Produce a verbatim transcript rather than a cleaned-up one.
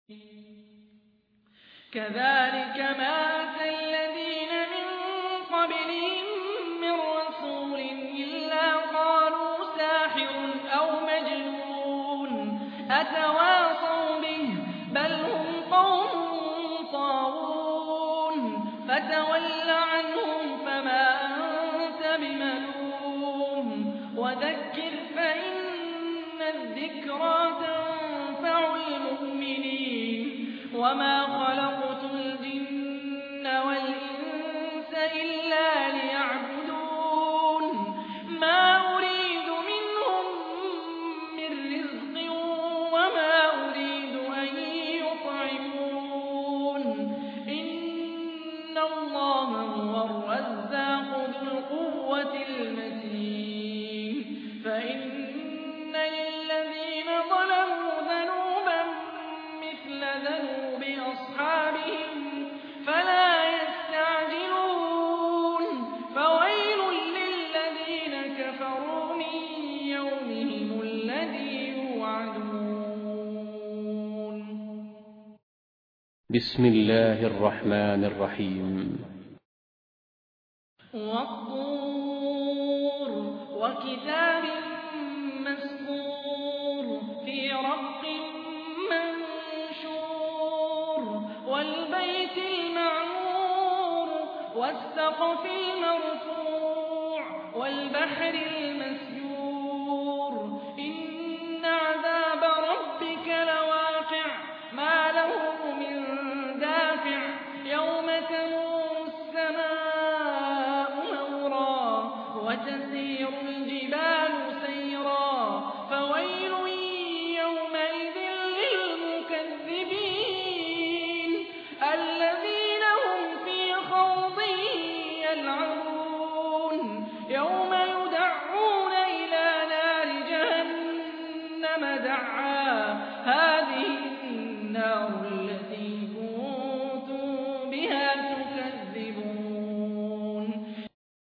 كذلك ما أتى الذين من قبلهم من رسول إلا قالوا ساحر أو مجنون أتواصوا به بل هم قوم طاغون فتول عنهم فما أنت بملوم وذكر فإن الذكرى تنفع المؤمنين وما خلقت الجن والإنس إلا ليعبدون ما أريد منهم من رزق وما أريد أن يطعمون إن الله هو الرزاق ذو القوة المتين فإن للذين ظلموا ذنوبا مثل ذنوب أصحابهم فلا يستعجلون فويل للذين كفروا من يومهم الذي يوعدون. بسم الله الرحمن الرحيم. والطور وكتاب مسكور في رق منشور والبيت المعمور والسقف المرفوع والبحر المسجور إن عذاب ربك لواقع ما له من دافع يوم تمور السماء مورا وتسير الجبال سيرا فويل يومئذ للمكذبين الذين هم في خوض يلعبون يوم يدعون إلى نار جهنم دعا